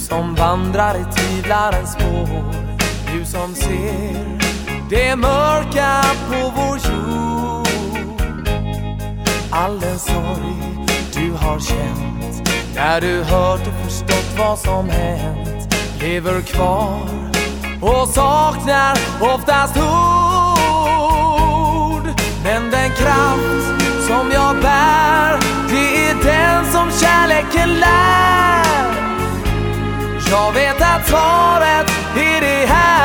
som vandrar i tvivlarens spår, du som ser det mörka på vår jord. All den sorg du har känt när du hört och förstått vad som hänt lever kvar och saknar oftast ord. Men den kraft som jag bär, det är den som kärleken lär. Jag vet att svaret är det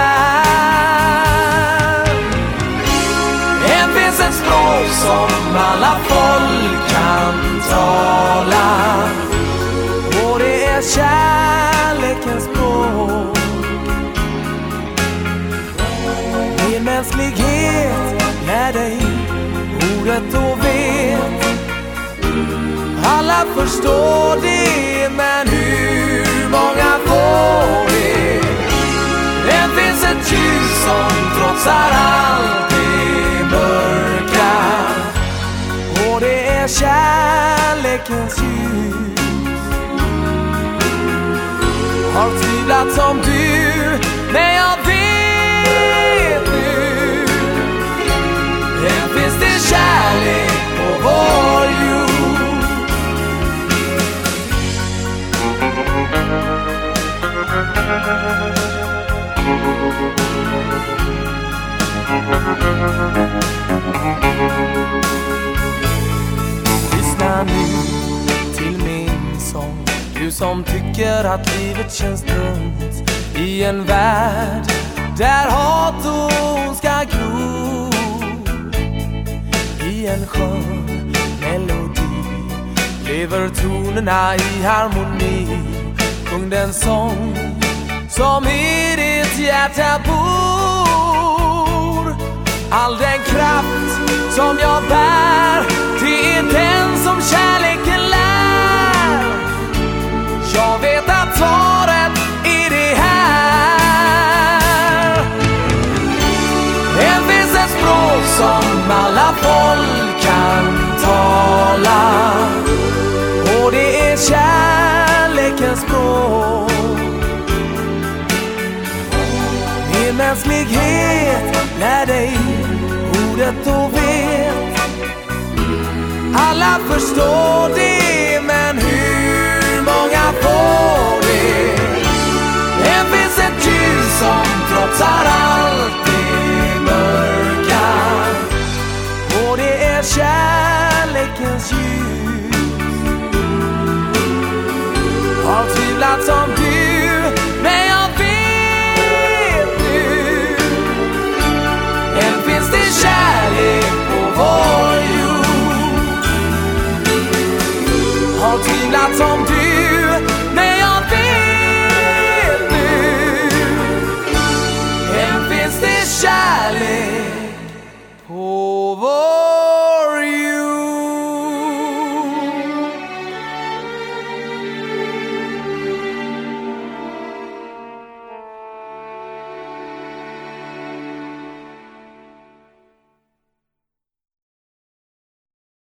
här. Än finns ett språk som alla folk kan tala, och det är kärlekens språk. Din mänsklighet lär dig ordet och vet. Alla förstår det, men hur många får det? Det finns ett ljus som trotsar allt det mörka, och det är kärlekens ljus. Har tvivlat som du, men jag vet nu. Än finns det kärlek på vår jord. Lyssna nu till min sång, du som tycker att livet känns dumt i en värld där hat och ondska gror. I en skön melodi lever tonerna i harmoni. Sjung den sång som i ditt hjärta bor. All den kraft som jag bär, det är den som kärleken lär. Jag vet att svaret är det här. Än finns ett språk som alla folk kan tala, och det är kärlekens språk. Min mänsklighet lär dig ordet och vet. Alla förstår det,